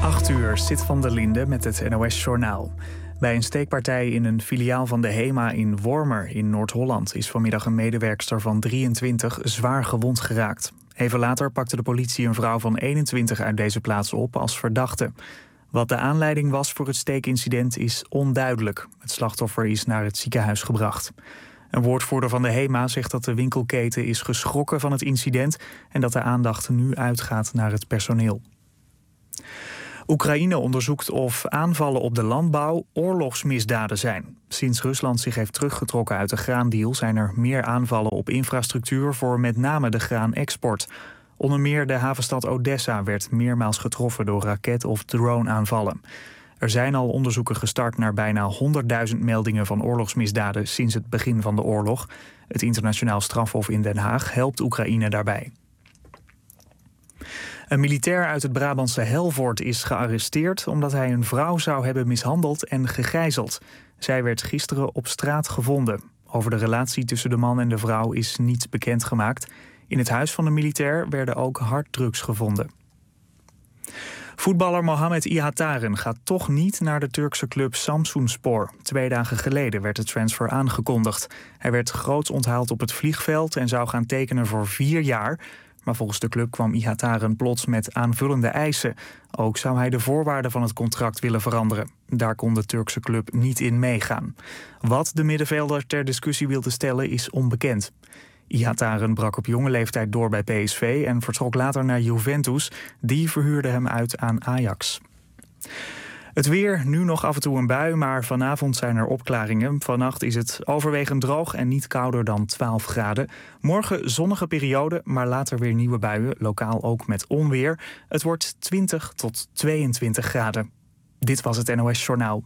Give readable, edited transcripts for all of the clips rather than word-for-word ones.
8:00, Sit van der Linde met het NOS-journaal. Bij een steekpartij in een filiaal van de HEMA in Wormer in Noord-Holland is vanmiddag een medewerkster van 23 zwaar gewond geraakt. Even later pakte de politie een vrouw van 21 uit deze plaats op als verdachte. Wat de aanleiding was voor het steekincident is onduidelijk. Het slachtoffer is naar het ziekenhuis gebracht. Een woordvoerder van de HEMA zegt dat de winkelketen is geschrokken van het incident en dat de aandacht nu uitgaat naar het personeel. Oekraïne onderzoekt of aanvallen op de landbouw oorlogsmisdaden zijn. Sinds Rusland zich heeft teruggetrokken uit de graandeal zijn er meer aanvallen op infrastructuur voor met name de graanexport. Onder meer de havenstad Odessa werd meermaals getroffen door raket- of drone-aanvallen. Er zijn al onderzoeken gestart naar bijna 100.000 meldingen van oorlogsmisdaden sinds het begin van de oorlog. Het internationaal strafhof in Den Haag helpt Oekraïne daarbij. Een militair uit het Brabantse Helvoort is gearresteerd omdat hij een vrouw zou hebben mishandeld en gegijzeld. Zij werd gisteren op straat gevonden. Over de relatie tussen de man en de vrouw is niets bekendgemaakt. In het huis van de militair werden ook harddrugs gevonden. Voetballer Mohamed Ihataren gaat toch niet naar de Turkse club Samsunspor. 2 dagen geleden werd de transfer aangekondigd. Hij werd groots onthaald op het vliegveld en zou gaan tekenen voor 4 jaar. Maar volgens de club kwam Ihataren plots met aanvullende eisen. Ook zou hij de voorwaarden van het contract willen veranderen. Daar kon de Turkse club niet in meegaan. Wat de middenvelder ter discussie wilde stellen is onbekend. Ihataren brak op jonge leeftijd door bij PSV en vertrok later naar Juventus. Die verhuurde hem uit aan Ajax. Het weer, nu nog af en toe een bui, maar vanavond zijn er opklaringen. Vannacht is het overwegend droog en niet kouder dan 12 graden. Morgen zonnige periode, maar later weer nieuwe buien, lokaal ook met onweer. Het wordt 20 tot 22 graden. Dit was het NOS Journaal.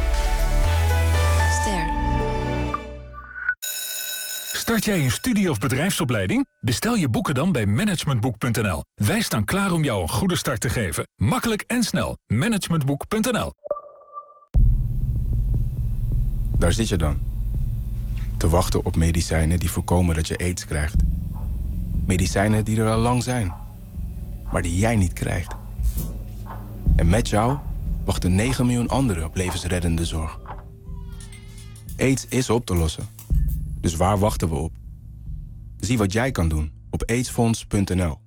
Start jij een studie- of bedrijfsopleiding? Bestel je boeken dan bij managementboek.nl. Wij staan klaar om jou een goede start te geven. Makkelijk en snel. Managementboek.nl. Daar zit je dan. Te wachten op medicijnen die voorkomen dat je aids krijgt. Medicijnen die er al lang zijn. Maar die jij niet krijgt. En met jou wachten 9 miljoen anderen op levensreddende zorg. Aids is op te lossen. Dus waar wachten we op? Zie wat jij kan doen op aidsfonds.nl.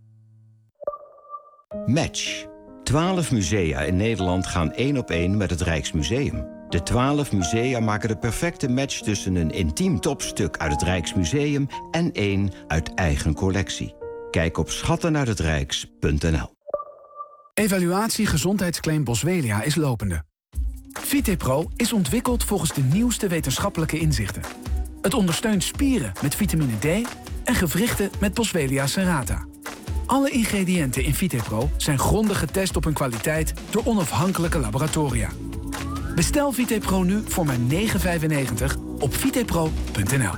Match. 12 musea in Nederland gaan 1 op 1 met het Rijksmuseum. De 12 musea maken de perfecte match tussen een intiem topstuk uit het Rijksmuseum en één uit eigen collectie. Kijk op schattenuithetrijks.nl. Evaluatie gezondheidsclaim Boswellia is lopende. VitePro is ontwikkeld volgens de nieuwste wetenschappelijke inzichten. Het ondersteunt spieren met vitamine D en gewrichten met Boswellia serrata. Alle ingrediënten in VitePro zijn grondig getest op hun kwaliteit door onafhankelijke laboratoria. Bestel VitePro nu voor maar €9,95 op vitepro.nl.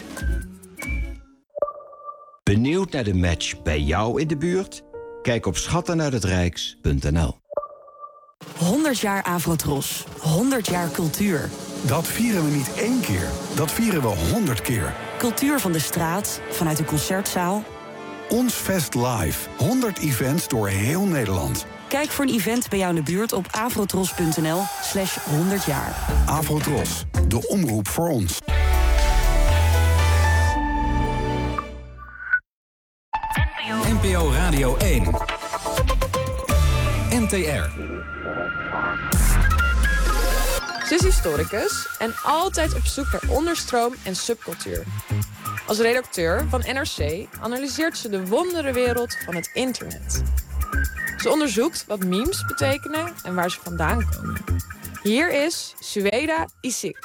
Benieuwd naar de match bij jou in de buurt? Kijk op schattenuithetrijks.nl. 100 jaar Avrotros. 100 jaar cultuur. Dat vieren we niet 1 keer, dat vieren we 100 keer. Cultuur van de straat, vanuit de concertzaal. Ons Fest Live. 100 events door heel Nederland. Kijk voor een event bij jou in de buurt op avrotros.nl/100 jaar. Avrotros, de omroep voor ons. NPO Radio 1. NTR. Ze is historicus en altijd op zoek naar onderstroom en subcultuur. Als redacteur van NRC analyseert ze de wonderenwereld van het internet. Ze onderzoekt wat memes betekenen en waar ze vandaan komen. Hier is Sueda Isik.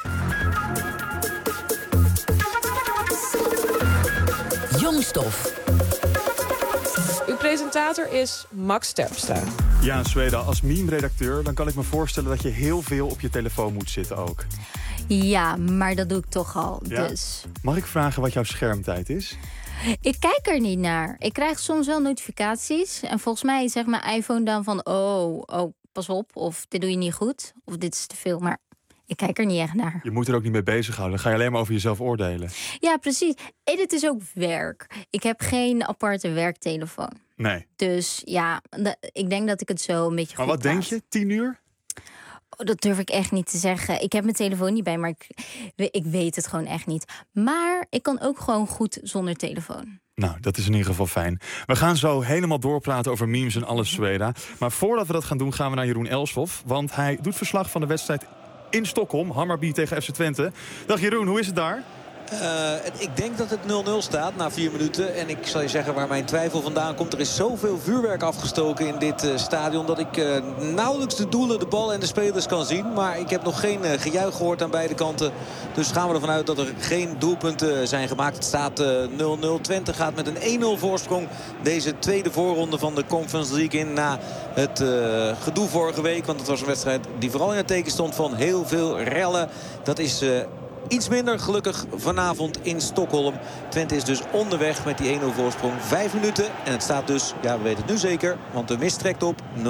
Jongstof. Uw presentator is Max Terpstra. Ja, Sueda, als meme-redacteur dan kan ik me voorstellen dat je heel veel op je telefoon moet zitten ook. Ja, maar dat doe ik toch al, Ja? dus. Mag ik vragen wat jouw schermtijd is? Ik kijk er niet naar. Ik krijg soms wel notificaties. En volgens mij zegt mijn iPhone dan van... Oh, pas op. Of dit doe je niet goed. Of dit is te veel. Maar Ik kijk er niet echt naar. Je moet er ook niet mee bezighouden. Dan ga je alleen maar over jezelf oordelen. Ja, precies. En het is ook werk. Ik heb geen aparte werktelefoon. Nee. Dus ja, ik denk dat ik het zo een beetje Maar goed wat denk je? 10 uur? Oh, dat durf ik echt niet te zeggen. Ik heb mijn telefoon niet bij, maar ik weet het gewoon echt niet. Maar ik kan ook gewoon goed zonder telefoon. Nou, dat is in ieder geval fijn. We gaan zo helemaal doorpraten over memes en alles, Zweda. Maar voordat we dat gaan doen, gaan we naar Jeroen Elshoff. Want hij doet verslag van de wedstrijd in Stockholm. Hammarby tegen FC Twente. Dag Jeroen, hoe is het daar? Ik denk dat het 0-0 staat na 4 minuten. En ik zal je zeggen waar mijn twijfel vandaan komt. Er is zoveel vuurwerk afgestoken in dit stadion... dat ik nauwelijks de doelen, de bal en de spelers kan zien. Maar ik heb nog geen gejuich gehoord aan beide kanten. Dus gaan we ervan uit dat er geen doelpunten zijn gemaakt. Het staat 0-0. Twente gaat met een 1-0 voorsprong deze tweede voorronde van de Conference League in. Na het gedoe vorige week. Want het was een wedstrijd die vooral in het teken stond van heel veel rellen. Dat is... iets minder gelukkig vanavond in Stockholm. Twente is dus onderweg met die 1-0 voorsprong. 5 minuten en het staat dus, ja we weten het nu zeker, want de mist trekt op 0-0.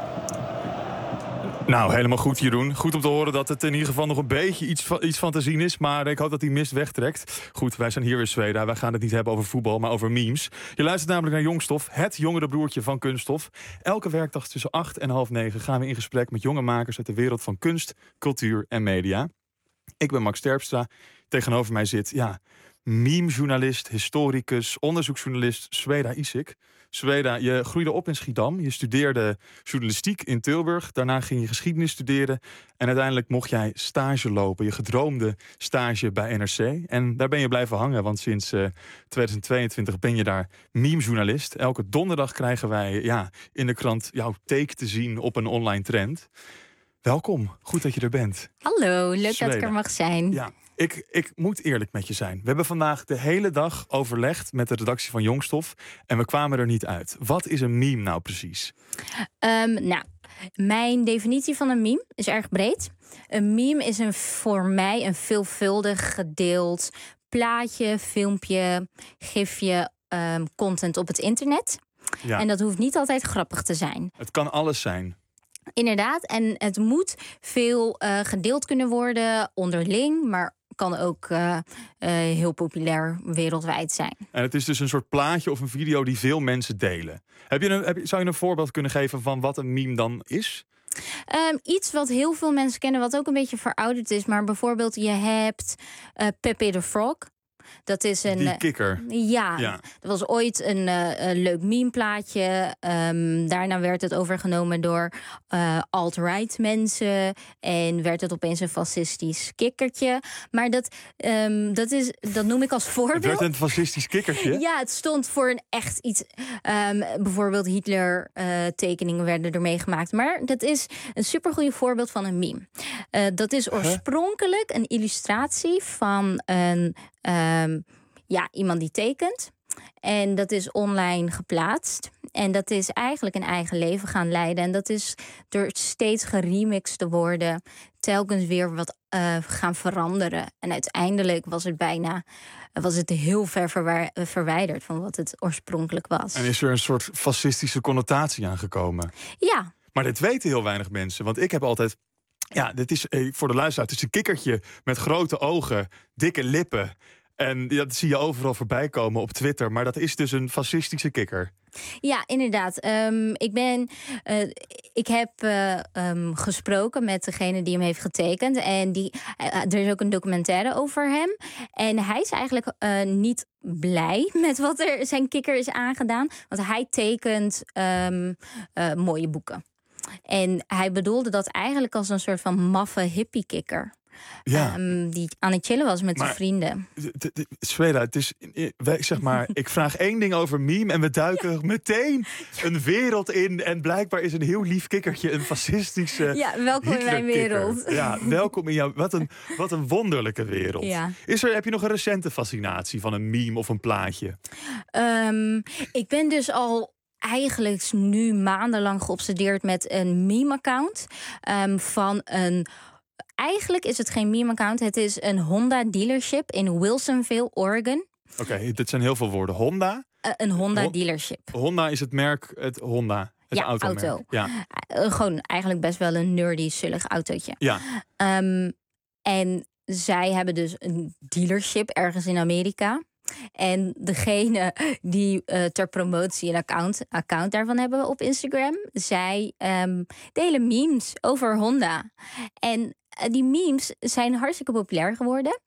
Nou, helemaal goed Jeroen. Goed om te horen dat het in ieder geval nog een beetje iets van te zien is. Maar ik hoop dat die mist wegtrekt. Goed, wij zijn hier in Zweden. Wij gaan het niet hebben over voetbal, maar over memes. Je luistert namelijk naar Jongstof, het jongere broertje van Kunststof. Elke werkdag tussen 8 en half 9 gaan we in gesprek met jonge makers uit de wereld van kunst, cultuur en media. Ik ben Max Terpstra. Tegenover mij zit, meme-journalist, historicus, onderzoeksjournalist Zweda Isik. Zweda, je groeide op in Schiedam. Je studeerde journalistiek in Tilburg. Daarna ging je geschiedenis studeren. En uiteindelijk mocht jij stage lopen. Je gedroomde stage bij NRC. En daar ben je blijven hangen. Want sinds 2022 ben je daar meme-journalist. Elke donderdag krijgen wij in de krant jouw take te zien op een online trend. Welkom, goed dat je er bent. Hallo, leuk Zweda. dat ik er mag zijn. Ja, ik moet eerlijk met je zijn. We hebben vandaag de hele dag overlegd met de redactie van Jongstof. En we kwamen er niet uit. Wat is een meme nou precies? Mijn definitie van een meme is erg breed. Een meme is voor mij een veelvuldig gedeeld plaatje, filmpje, gifje, content op het internet. Ja. En dat hoeft niet altijd grappig te zijn. Het kan alles zijn. Inderdaad, en het moet veel gedeeld kunnen worden onderling, maar kan ook heel populair wereldwijd zijn. En het is dus een soort plaatje of een video die veel mensen delen. Zou je een voorbeeld kunnen geven van wat een meme dan is? Iets wat heel veel mensen kennen, wat ook een beetje verouderd is, maar bijvoorbeeld je hebt Pepe the Frog. Dat is een die kikker. Ja, dat was ooit een leuk memeplaatje. Daarna werd het overgenomen door alt-right mensen. En werd het opeens een fascistisch kikkertje. Maar dat noem ik als voorbeeld. Het werd een fascistisch kikkertje? Ja, het stond voor een echt iets. Bijvoorbeeld Hitler tekeningen werden ermee gemaakt. Maar dat is een supergoeie voorbeeld van een meme. Dat is oorspronkelijk een illustratie van een... iemand die tekent. En dat is online geplaatst. En dat is eigenlijk een eigen leven gaan leiden. En dat is door steeds geremixed te worden, telkens weer wat gaan veranderen. En uiteindelijk was het heel ver verwijderd van wat het oorspronkelijk was. En is er een soort fascistische connotatie aangekomen? Ja. Maar dit weten heel weinig mensen. Want ik heb altijd... Ja, dit is voor de luisteraar, het is een kikkertje met grote ogen, dikke lippen. En dat zie je overal voorbij komen op Twitter. Maar dat is dus een fascistische kikker. Ja, inderdaad. Ik heb gesproken met degene die hem heeft getekend. En er is ook een documentaire over hem. En hij is eigenlijk niet blij met wat er zijn kikker is aangedaan. Want hij tekent mooie boeken. En hij bedoelde dat eigenlijk als een soort van maffe hippie-kikker. Ja. Die aan het chillen was met zijn vrienden. Zweda, het is, zeg maar, ik vraag één ding over meme en we duiken meteen een wereld in. En blijkbaar is een heel lief kikkertje een fascistische welkom in mijn wereld. Ja, welkom in jouw... Wat een wonderlijke wereld. Ja. Heb je nog een recente fascinatie van een meme of een plaatje? Ik ben dus al eigenlijk nu maandenlang geobsedeerd met een meme-account van een... Eigenlijk is het geen meme-account. Het is een Honda dealership in Wilsonville, Oregon. Oké, dit zijn heel veel woorden. Honda? Een Honda dealership. Honda is het merk, het Honda. Het automerk. Auto. Ja. Gewoon eigenlijk best wel een nerdy, zullig autootje. Ja. En zij hebben dus een dealership ergens in Amerika. En degene die ter promotie een account daarvan hebben op Instagram, zij delen memes over Honda. En die memes zijn hartstikke populair geworden.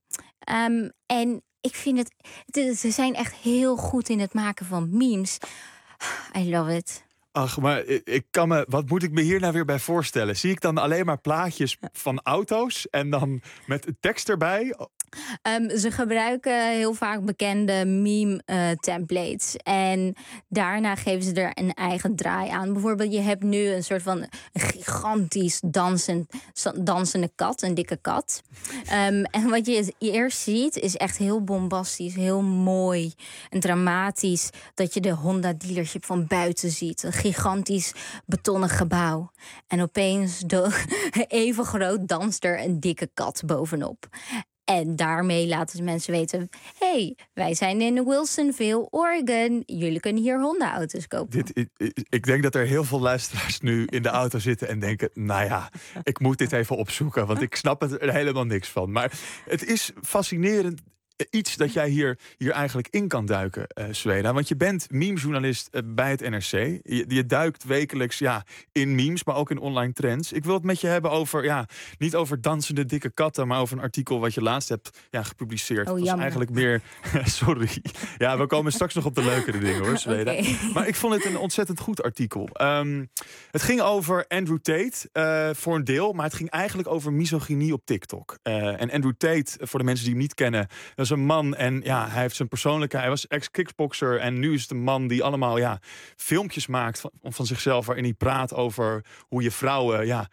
En ik vind ze zijn echt heel goed in het maken van memes. I love it. Ach, maar wat moet ik me hier nou weer bij voorstellen? Zie ik dan alleen maar plaatjes van auto's en dan met tekst erbij? Ze gebruiken heel vaak bekende meme-templates. En daarna geven ze er een eigen draai aan. Bijvoorbeeld, je hebt nu een soort van gigantisch dansende kat, een dikke kat. En wat je eerst ziet, is echt heel bombastisch, heel mooi en dramatisch. Dat je de Honda dealership van buiten ziet. Een gigantisch betonnen gebouw. En opeens even groot danst er een dikke kat bovenop. En daarmee laten ze mensen weten, hey, wij zijn in Wilsonville, Oregon. Jullie kunnen hier Honda-auto's kopen. Ik denk dat er heel veel luisteraars nu in de auto zitten en denken, nou ja, ik moet dit even opzoeken, want ik snap er helemaal niks van. Maar het is fascinerend. Iets dat jij hier eigenlijk in kan duiken, Zweda. Want je bent memejournalist bij het NRC. Je duikt wekelijks in memes, maar ook in online trends. Ik wil het met je hebben over, niet over dansende dikke katten, maar over een artikel wat je laatst hebt gepubliceerd. Oh, dat was eigenlijk meer... Sorry. Ja, we komen straks nog op de leukere dingen, hoor, Zweda. Okay. Maar ik vond het een ontzettend goed artikel. Het ging over Andrew Tate voor een deel, maar het ging eigenlijk over misogynie op TikTok. En Andrew Tate, voor de mensen die hem niet kennen, dat is een man en hij heeft zijn persoonlijkheid. Hij was ex-kickboxer en nu is het een man die allemaal filmpjes maakt van zichzelf waarin hij praat over hoe je vrouwen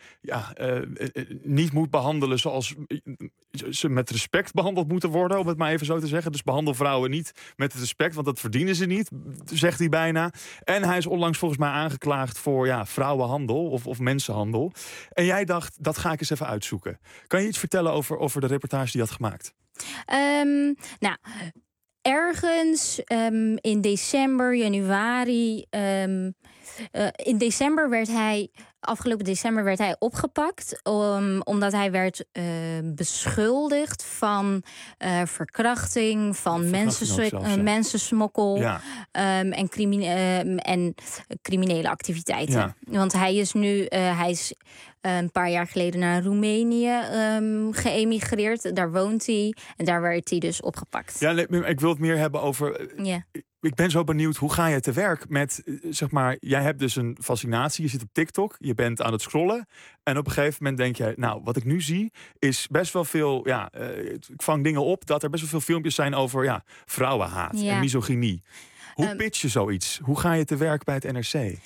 niet moet behandelen zoals ze met respect behandeld moeten worden, om het maar even zo te zeggen. Dus behandel vrouwen niet met respect, want dat verdienen ze niet, zegt hij bijna. En hij is onlangs volgens mij aangeklaagd voor vrouwenhandel of mensenhandel. En jij dacht, dat ga ik eens even uitzoeken. Kan je iets vertellen over de reportage die je had gemaakt? Ergens in december, januari. Afgelopen december werd hij opgepakt. Omdat hij werd beschuldigd van verkrachting, van mensensmokkel en criminele activiteiten. Ja. Want hij is nu een paar jaar geleden naar Roemenië geëmigreerd. Daar woont hij en daar werd hij dus opgepakt. Ja, ik wil het meer hebben over... Ik ben zo benieuwd, hoe ga je te werk met, jij hebt dus een fascinatie. Je zit op TikTok, je bent aan het scrollen. En op een gegeven moment denk jij, nou, wat ik nu zie is best wel veel... ik vang dingen op dat er best wel veel filmpjes zijn over vrouwenhaat en misogynie. Hoe pitch je zoiets? Hoe ga je te werk bij het NRC?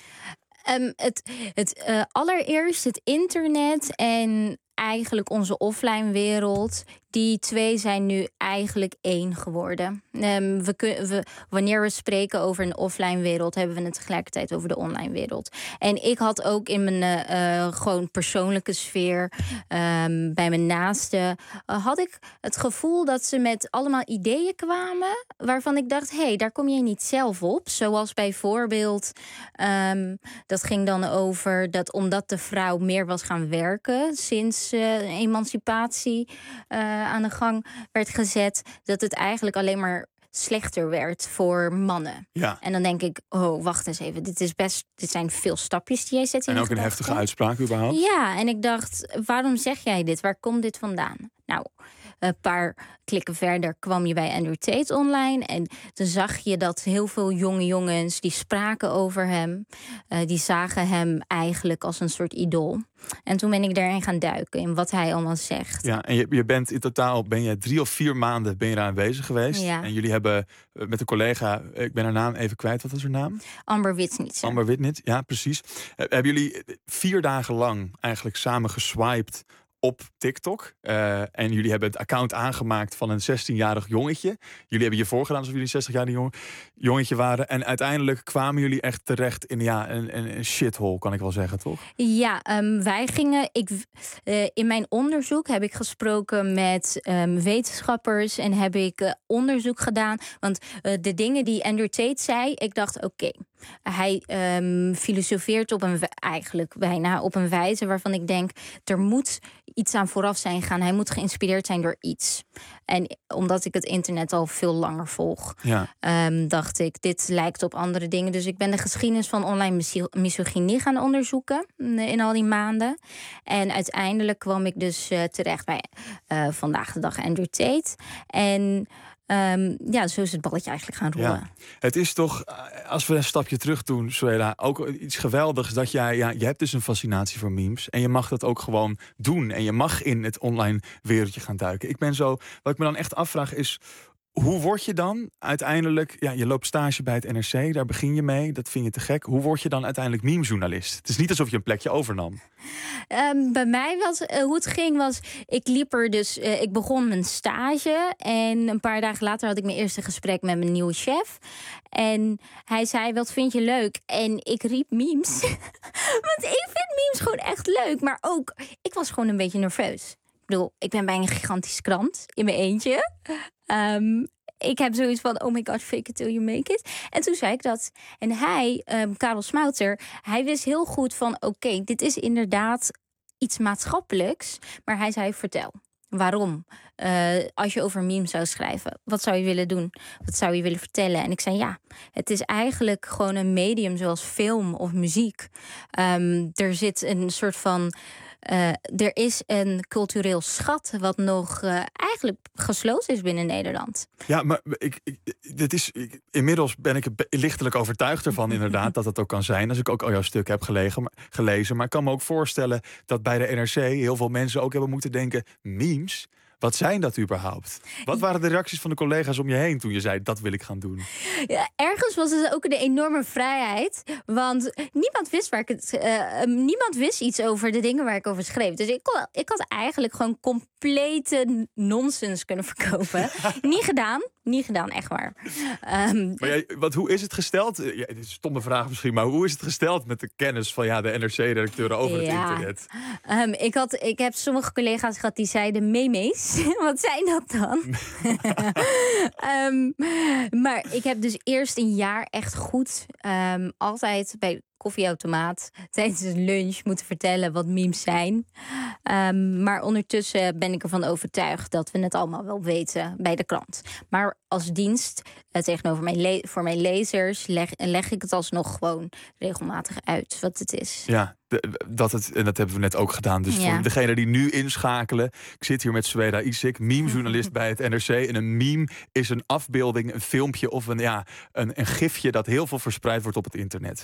Allereerst het internet en eigenlijk onze offline wereld. Die twee zijn nu eigenlijk één geworden. Wanneer we spreken over een offline wereld, hebben we het tegelijkertijd over de online wereld. En ik had ook in mijn gewoon persoonlijke sfeer, bij mijn naasten, had ik het gevoel dat ze met allemaal ideeën kwamen waarvan ik dacht, hey, daar kom je niet zelf op. Zoals bijvoorbeeld, dat ging dan over dat omdat de vrouw meer was gaan werken sinds emancipatie aan de gang werd gezet, dat het eigenlijk alleen maar slechter werd voor mannen. Ja. En dan denk ik, wacht eens even, dit zijn veel stapjes die jij zet in. En ook een heftige uitspraak überhaupt. Ja, en ik dacht, waarom zeg jij dit? Waar komt dit vandaan? Nou, een paar klikken verder kwam je bij Andrew Tate online. En toen zag je dat heel veel jonge jongens die spraken over hem. Die zagen hem eigenlijk als een soort idool. En toen ben ik daarin gaan duiken in wat hij allemaal zegt. Ja, en je bent in totaal 3 of 4 maanden ben je daar aanwezig geweest. Ja. En jullie hebben met een collega, ik ben haar naam even kwijt, wat was haar naam? Amber Witnitz. Amber Witnitz, ja, precies. Hebben jullie 4 dagen lang eigenlijk samen geswiped op TikTok. En jullie hebben het account aangemaakt van een 16-jarig jongetje. Jullie hebben je voorgedaan alsof jullie een 60-jarig jongetje waren. En uiteindelijk kwamen jullie echt terecht in een shithole, kan ik wel zeggen, toch? Ja, wij gingen... in mijn onderzoek heb ik gesproken met wetenschappers en heb ik onderzoek gedaan. Want de dingen die Andrew Tate zei, ik dacht, oké. Hij filosofeert eigenlijk bijna op een wijze waarvan ik denk, er moet iets aan vooraf zijn gegaan. Hij moet geïnspireerd zijn door iets. En omdat ik het internet al veel langer volg, dacht ik, dit lijkt op andere dingen. Dus ik ben de geschiedenis van online misogynie gaan onderzoeken in al die maanden. En uiteindelijk kwam ik dus terecht bij vandaag de dag Andrew Tate. En zo is het balletje eigenlijk gaan rollen. Ja. Het is toch, als we een stapje terug doen, Suela, ook iets geweldigs dat je hebt dus een fascinatie voor memes. En je mag dat ook gewoon doen. En je mag in het online wereldje gaan duiken. Wat ik me dan echt afvraag is, hoe word je dan uiteindelijk... je loopt stage bij het NRC, daar begin je mee. Dat vind je te gek. Hoe word je dan uiteindelijk memejournalist? Het is niet alsof je een plekje overnam. Bij mij hoe het ging was... Ik begon mijn stage. En een paar dagen later had ik mijn eerste gesprek met mijn nieuwe chef. En hij zei, wat vind je leuk? En ik riep memes. Want ik vind memes gewoon echt leuk. Maar ook, ik was gewoon een beetje nerveus. Ik bedoel, ik ben bij een gigantische krant in mijn eentje. Ik heb zoiets van, oh my god, fake it till you make it. En toen zei ik dat. En hij, Karel Smouter, hij wist heel goed van, oké, dit is inderdaad iets maatschappelijks. Maar hij zei, vertel, waarom? Als je over memes zou schrijven, wat zou je willen doen? Wat zou je willen vertellen? En ik zei, het is eigenlijk gewoon een medium zoals film of muziek. Er zit een soort van... er is een cultureel schat wat nog eigenlijk gesloten is binnen Nederland. Ja, maar inmiddels ben ik lichtelijk overtuigd ervan inderdaad dat dat ook kan zijn. Als ik ook al jouw stuk heb gelezen. Maar ik kan me ook voorstellen dat bij de NRC heel veel mensen ook hebben moeten denken, memes? Wat zijn dat überhaupt? Wat waren de reacties van de collega's om je heen toen je zei, dat wil ik gaan doen? Ja, ergens was het ook een enorme vrijheid. Want niemand wist niemand wist iets over de dingen waar ik over schreef. Dus ik had eigenlijk gewoon complete nonsens kunnen verkopen. Niet gedaan, echt waar. Hoe is het gesteld? Ja, dit is een stomme vraag misschien, maar hoe is het gesteld met de kennis van de NRC-redacteuren over het internet? Ik heb sommige collega's gehad die zeiden memes. Wat zijn dat dan? Maar ik heb dus eerst een jaar echt goed altijd bij koffieautomaat tijdens een lunch moeten vertellen wat memes zijn. Maar ondertussen ben ik ervan overtuigd dat we het allemaal wel weten bij de krant. Maar als dienst tegenover voor mijn lezers leg ik het alsnog gewoon regelmatig uit wat het is. Ja, dat hebben we net ook gedaan. Dus voor degene die nu inschakelen, ik zit hier met Suela Isik, memejournalist bij het NRC. En een meme is een afbeelding, een filmpje of een gifje dat heel veel verspreid wordt op het internet.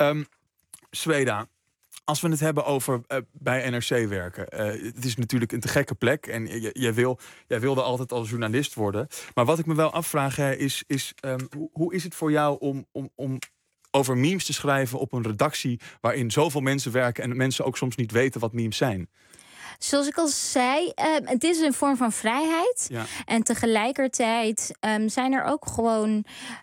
Suela, als we het hebben over bij NRC werken. Het is natuurlijk een te gekke plek. En jij wilde altijd als journalist worden. Maar wat ik me wel afvraag is hoe is het voor jou om over memes te schrijven op een redactie waarin zoveel mensen werken en mensen ook soms niet weten wat memes zijn? Zoals ik al zei, het is een vorm van vrijheid. Ja. En tegelijkertijd zijn er ook gewoon...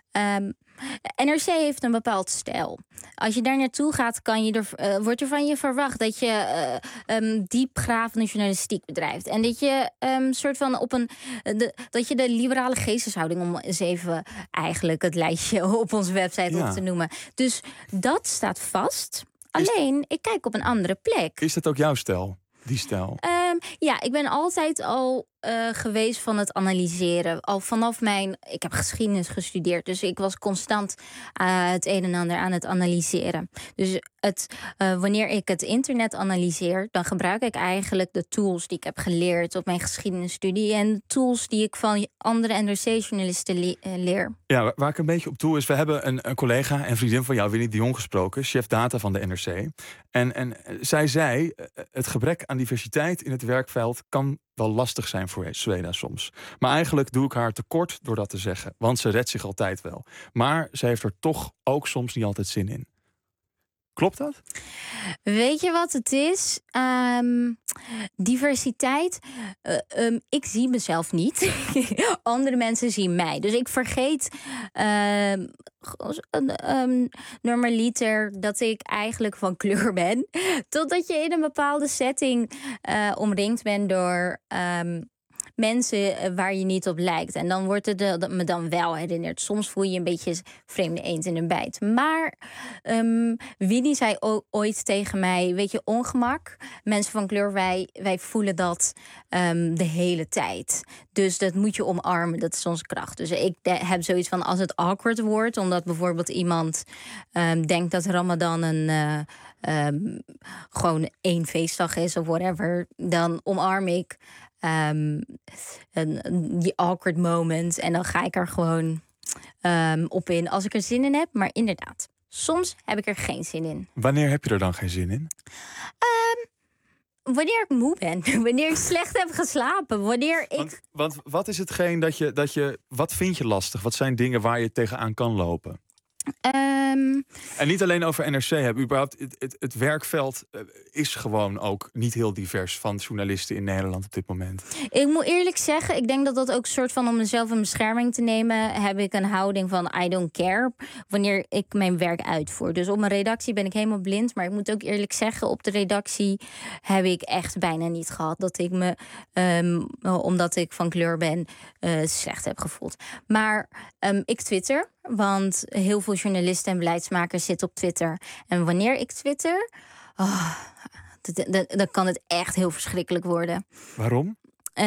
NRC heeft een bepaald stijl. Als je daar naartoe gaat, wordt er van je verwacht dat je diepgravende journalistiek bedrijft. En dat je soort van dat je de liberale geesteshouding, om eens even eigenlijk het lijstje op onze website op te noemen. Dus dat staat vast. Alleen, ik kijk op een andere plek. Is dat ook jouw stijl? Die stijl? Ik ben altijd al geweest van het analyseren. Al vanaf ik heb geschiedenis gestudeerd. Dus ik was constant het een en ander aan het analyseren. Dus wanneer ik het internet analyseer, dan gebruik ik eigenlijk de tools die ik heb geleerd op mijn geschiedenisstudie. En de tools die ik van andere NRC-journalisten leer. Ja, waar ik een beetje op doe is, we hebben een collega en vriendin van jou, Winnie de Jong, gesproken, chef data van de NRC. En zij zei, het gebrek aan diversiteit in het werkveld kan wel lastig zijn voor Suela soms. Maar eigenlijk doe ik haar tekort door dat te zeggen. Want ze redt zich altijd wel. Maar ze heeft er toch ook soms niet altijd zin in. Klopt dat? Weet je wat het is? Diversiteit. Ik zie mezelf niet. Andere mensen zien mij. Dus ik vergeet normaliter dat ik eigenlijk van kleur ben. Totdat je in een bepaalde setting omringd bent door mensen waar je niet op lijkt. En dan wordt het me dan wel herinnerd. Soms voel je een beetje vreemde eend in een bijt. Maar Winnie zei ooit tegen mij, weet je, ongemak. Mensen van kleur, wij voelen dat de hele tijd. Dus dat moet je omarmen, dat is onze kracht. Dus ik heb zoiets van, als het awkward wordt, omdat bijvoorbeeld iemand denkt dat Ramadan gewoon 1 feestdag is of whatever, dan omarm ik die awkward moment. En dan ga ik er gewoon op in als ik er zin in heb. Maar inderdaad, soms heb ik er geen zin in. Wanneer heb je er dan geen zin in? Wanneer ik moe ben. Wanneer ik slecht heb geslapen. Wanneer ik... Want wat is hetgeen dat je... Wat vind je lastig? Wat zijn dingen waar je tegenaan kan lopen? En niet alleen over NRC hebben. Überhaupt, het werkveld is gewoon ook niet heel divers van journalisten in Nederland op dit moment. Ik moet eerlijk zeggen, ik denk dat dat ook een soort van, om mezelf in bescherming te nemen, heb ik een houding van I don't care wanneer ik mijn werk uitvoer. Dus op mijn redactie ben ik helemaal blind. Maar ik moet ook eerlijk zeggen, op de redactie heb ik echt bijna niet gehad dat ik me, omdat ik van kleur ben, slecht heb gevoeld. Maar ik twitter. Want heel veel journalisten en beleidsmakers zitten op Twitter. En wanneer ik twitter, dan kan het echt heel verschrikkelijk worden. Waarom?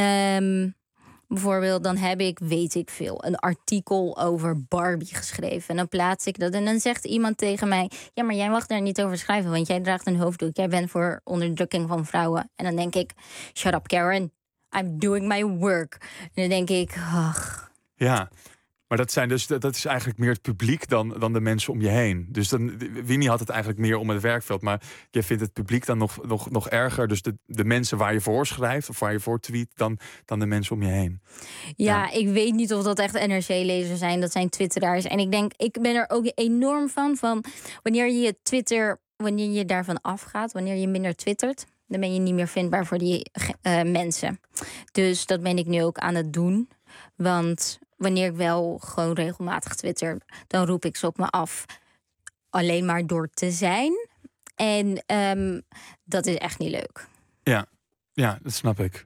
Bijvoorbeeld, dan heb ik, weet ik veel, een artikel over Barbie geschreven. En dan plaats ik dat. En dan zegt iemand tegen mij, ja, maar jij mag daar niet over schrijven, want jij draagt een hoofddoek. Jij bent voor onderdrukking van vrouwen. En dan denk ik, shut up Karen, I'm doing my work. En dan denk ik, ach. Ja. Maar dat is eigenlijk meer het publiek dan de mensen om je heen. Dus Winnie had het eigenlijk meer om het werkveld. Maar je vindt het publiek dan nog erger. Dus de mensen waar je voor schrijft of waar je voor tweet dan de mensen om je heen. Ja, ik weet niet of dat echt NRC-lezers zijn. Dat zijn twitteraars. En ik denk, ik ben er ook enorm van wanneer je Twitter, wanneer je daarvan afgaat, wanneer je minder twittert, dan ben je niet meer vindbaar voor die mensen. Dus dat ben ik nu ook aan het doen. Want wanneer ik wel gewoon regelmatig twitter, dan roep ik ze op me af. Alleen maar door te zijn. En dat is echt niet leuk. Ja, dat snap ik.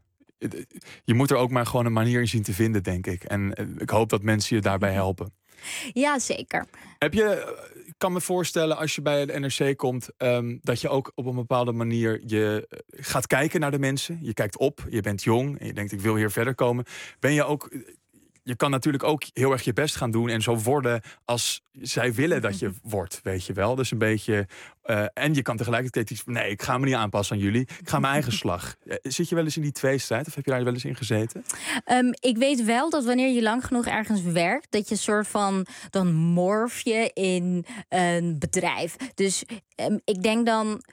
Je moet er ook maar gewoon een manier in zien te vinden, denk ik. En ik hoop dat mensen je daarbij helpen. Ja, zeker. Ik kan me voorstellen, als je bij de NRC komt, dat je ook op een bepaalde manier je gaat kijken naar de mensen. Je kijkt op, je bent jong en je denkt, ik wil hier verder komen. Ben je ook... Je kan natuurlijk ook heel erg je best gaan doen en zo worden als zij willen dat je wordt, weet je wel. Dus een beetje... en je kan tegelijkertijd iets van, nee, ik ga me niet aanpassen aan jullie. Ik ga mijn eigen slag. Zit je wel eens in die tweestrijd of heb je daar wel eens in gezeten? Ik weet wel dat wanneer je lang genoeg ergens werkt, dat je soort van, dan morf je in een bedrijf. Dus ik denk dan,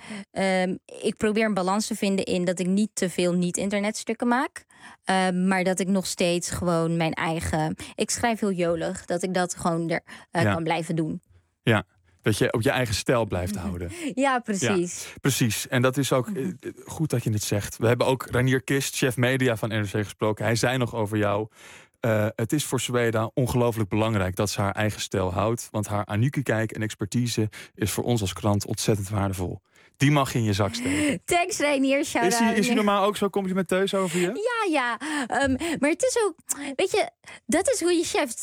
ik probeer een balans te vinden in dat ik niet te veel niet-internetstukken maak. Maar dat ik nog steeds gewoon mijn eigen... Ik schrijf heel jolig, dat ik dat gewoon kan blijven doen. Ja, dat je op je eigen stijl blijft houden. Ja, precies. Ja, precies. En dat is ook goed dat je het zegt. We hebben ook Ranier Kist, chef media van NRC, gesproken. Hij zei nog over jou: het is voor Zweda ongelooflijk belangrijk dat ze haar eigen stijl houdt. Want haar anuki-kijk en expertise is voor ons als krant ontzettend waardevol. Die mag je in je zak steken. Thanks, Reinier. Is hij normaal ook zo complimenteus over je? Ja. Maar het is ook... Weet je, dat is hoe je cheft.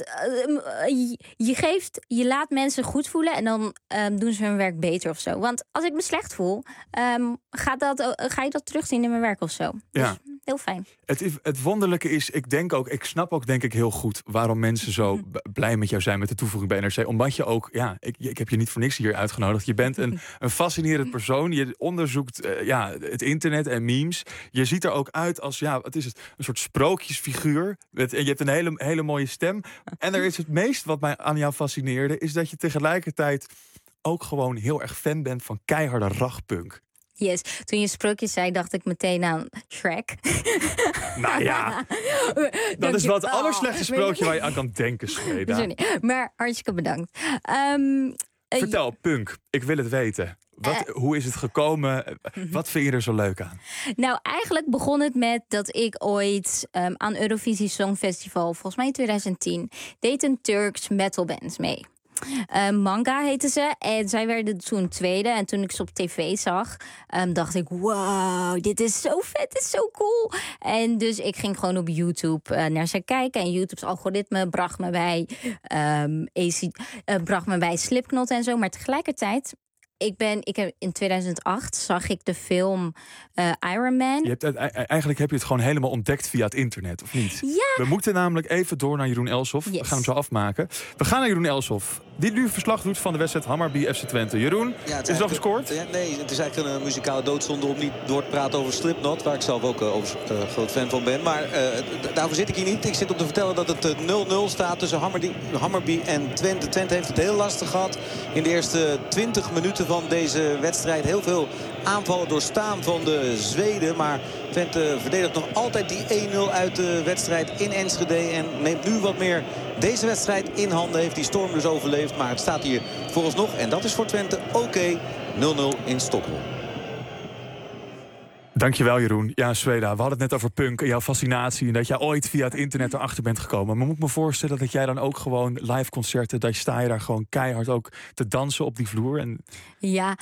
Je laat mensen goed voelen en dan doen ze hun werk beter of zo. Want als ik me slecht voel, ga je dat terugzien in mijn werk of zo. Ja. Dus heel fijn. Het wonderlijke is, ik snap ook denk ik heel goed waarom mensen zo blij met jou zijn met de toevoeging bij NRC. Omdat je ook, ik heb je niet voor niks hier uitgenodigd. Je bent een fascinerend persoon. Je onderzoekt het internet en memes. Je ziet er ook uit als, wat is het? Een soort sprookjesfiguur. En je hebt een hele mooie stem. En er is het meest wat mij aan jou fascineerde, is dat je tegelijkertijd ook gewoon heel erg fan bent van keiharde ragpunk. Yes, toen je sprookjes zei, dacht ik meteen aan Shrek. Nou ja, dat is wel het allerslechtste sprookje waar je aan kan denken, Zweda. Maar hartstikke bedankt. Vertel, punk. Ik wil het weten. Hoe is het gekomen? Wat vind je er zo leuk aan? Nou, eigenlijk begon het met dat ik ooit aan Eurovisie Songfestival, volgens mij in 2010, deed een Turks metalband mee. Manga heette ze. En zij werden toen tweede. En toen ik ze op tv zag, dacht ik... wow, dit is zo vet, dit is zo cool. En dus ik ging gewoon op YouTube naar ze kijken. En YouTube's algoritme bracht me bij Slipknot en zo. Maar tegelijkertijd... in 2008 zag ik de film Iron Man. Eigenlijk heb je het gewoon helemaal ontdekt via het internet, of niet? Ja. We moeten namelijk even door naar Jeroen Elshoff. Yes. We gaan hem zo afmaken. We gaan naar Jeroen Elshoff, die nu verslag doet van de wedstrijd Hammarby FC Twente. Jeroen, is er nog gescoord? Nee, het is eigenlijk een muzikale doodzonde om niet door te praten over Slipknot, waar ik zelf ook groot fan van ben. Maar daarvoor zit ik hier niet. Ik zit om te vertellen dat het 0-0 staat tussen Hammarby en Twente. Twente heeft het heel lastig gehad in de eerste 20 minuten van deze wedstrijd. Heel veel aanvallen doorstaan van de Zweden. Maar Twente verdedigt nog altijd die 1-0 uit de wedstrijd in Enschede. En neemt nu wat meer deze wedstrijd in handen. Heeft die storm dus overleefd. Maar het staat hier vooralsnog, en dat is voor Twente oké, 0-0 in Stockholm. Dankjewel, Jeroen. Ja, Sweda, we hadden het net over punk en jouw fascinatie en dat jij ooit via het internet erachter bent gekomen. Maar moet ik me voorstellen dat jij dan ook gewoon live concerten, dat sta je daar gewoon keihard ook te dansen op die vloer? En... Ja,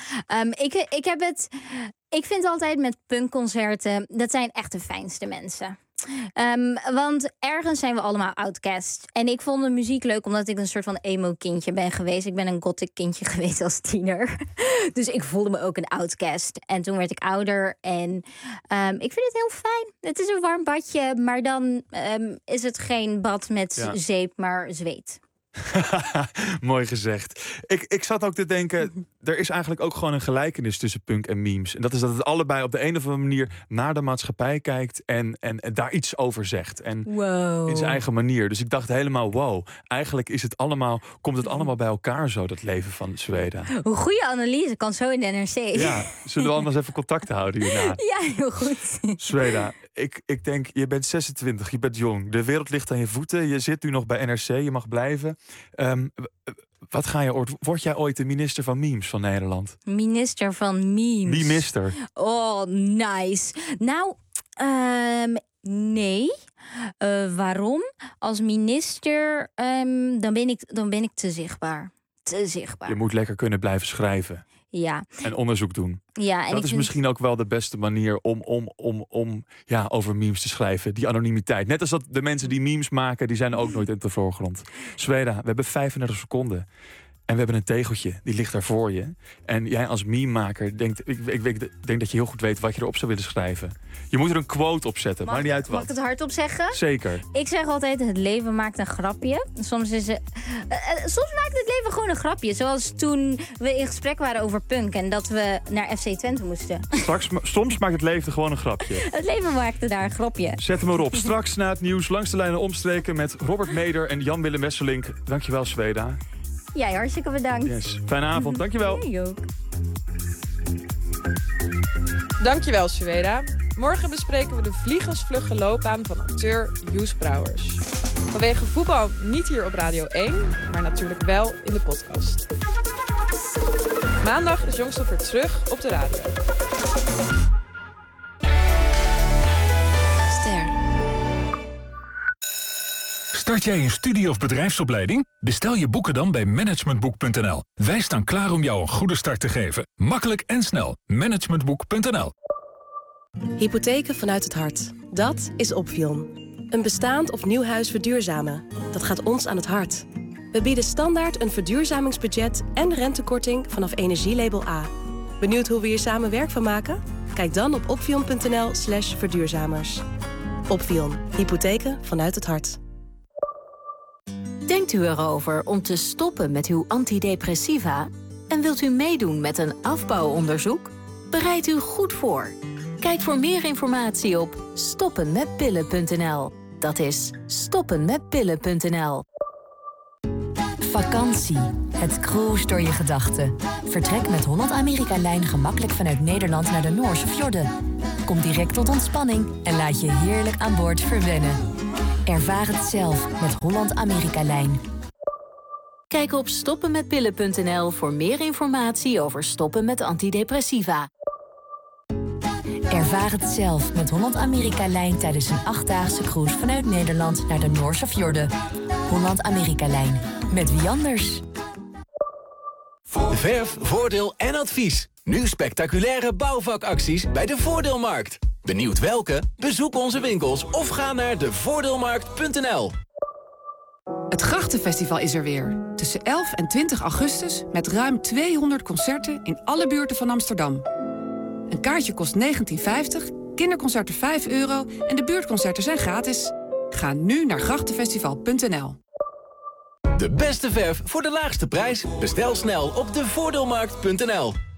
ik vind altijd met punkconcerten, dat zijn echt de fijnste mensen. Want ergens zijn we allemaal outcast. En ik vond de muziek leuk omdat ik een soort van emo-kindje ben geweest. Ik ben een gothic kindje geweest als tiener. Dus ik voelde me ook een outcast. En toen werd ik ouder. En ik vind het heel fijn. Het is een warm badje, maar dan is het geen bad met zeep, maar zweet. Mooi gezegd. Ik zat ook te denken, er is eigenlijk ook gewoon een gelijkenis tussen punk en memes. En dat is dat het allebei op de een of andere manier naar de maatschappij kijkt en daar iets over zegt. En in zijn eigen manier. Dus ik dacht helemaal, wow, eigenlijk komt het allemaal bij elkaar zo, dat leven van Zweden. Hoe goede analyse kan zo in de NRC. Ja, zullen we anders even contact houden hierna? Ja, heel goed. Zweden, ik denk, je bent 26, je bent jong. De wereld ligt aan je voeten. Je zit nu nog bij NRC, je mag blijven. Word jij ooit de minister van memes van Nederland? Minister van memes? Minister. Oh, nice. Nou, nee. Waarom? Als minister, dan ben ik te zichtbaar. Te zichtbaar. Je moet lekker kunnen blijven schrijven. Ja. En onderzoek doen. Ja, en dat is misschien ook wel de beste manier om over memes te schrijven. Die anonimiteit. Net als dat de mensen die memes maken, die zijn ook nooit in de voorgrond. Sweda, we hebben 35 seconden. En we hebben een tegeltje, die ligt daar voor je. En jij als mememaker denkt, ik denk dat je heel goed weet wat je erop zou willen schrijven. Je moet er een quote op zetten, maakt niet uit wat. Mag ik het hardop zeggen? Zeker. Ik zeg altijd, het leven maakt een grapje. Soms maakt het leven gewoon een grapje. Zoals toen we in gesprek waren over punk en dat we naar FC Twente moesten. Soms maakt het leven gewoon een grapje. Het leven maakte daar een grapje. Zet hem erop. Straks na het nieuws langs de lijnen omstreken met Robert Meder en Jan-Willem Wesselink. Dankjewel, Sweda. Jij hartstikke bedankt. Yes. Fijne avond, dankjewel. Jij ook. Dankjewel, Sweda. Morgen bespreken we de vliegensvlugge loopbaan van acteur Joes Brouwers. Vanwege voetbal niet hier op Radio 1, maar natuurlijk wel in de podcast. Maandag is Jongstof weer terug op de radio. Start jij een studie- of bedrijfsopleiding? Bestel je boeken dan bij managementboek.nl. Wij staan klaar om jou een goede start te geven. Makkelijk en snel. Managementboek.nl. Hypotheken vanuit het hart. Dat is Opvion. Een bestaand of nieuw huis verduurzamen. Dat gaat ons aan het hart. We bieden standaard een verduurzamingsbudget en rentekorting vanaf energielabel A. Benieuwd hoe we hier samen werk van maken? Kijk dan op opvion.nl/verduurzamers. Opvion. Hypotheken vanuit het hart. Denkt u erover om te stoppen met uw antidepressiva? En wilt u meedoen met een afbouwonderzoek? Bereid u goed voor. Kijk voor meer informatie op stoppenmetpillen.nl. Dat is stoppenmetpillen.nl. Vakantie. Het cruise door je gedachten. Vertrek met Holland-Amerika-lijn gemakkelijk vanuit Nederland naar de Noorse fjorden. Kom direct tot ontspanning en laat je heerlijk aan boord verwennen. Ervaar het zelf met Holland-Amerika-lijn. Kijk op stoppenmetpillen.nl voor meer informatie over stoppen met antidepressiva. Ervaar het zelf met Holland-Amerika-lijn tijdens een 8-daagse cruise vanuit Nederland naar de Noorse fjorden. Holland-Amerika-lijn. Met wie anders? Verf, voordeel en advies. Nu spectaculaire bouwvakacties bij de Voordeelmarkt. Benieuwd welke? Bezoek onze winkels of ga naar devoordeelmarkt.nl. Het Grachtenfestival is er weer. Tussen 11 en 20 augustus met ruim 200 concerten in alle buurten van Amsterdam. Een kaartje kost €19,50, kinderconcerten €5 en de buurtconcerten zijn gratis. Ga nu naar grachtenfestival.nl. De beste verf voor de laagste prijs. Bestel snel op devoordeelmarkt.nl.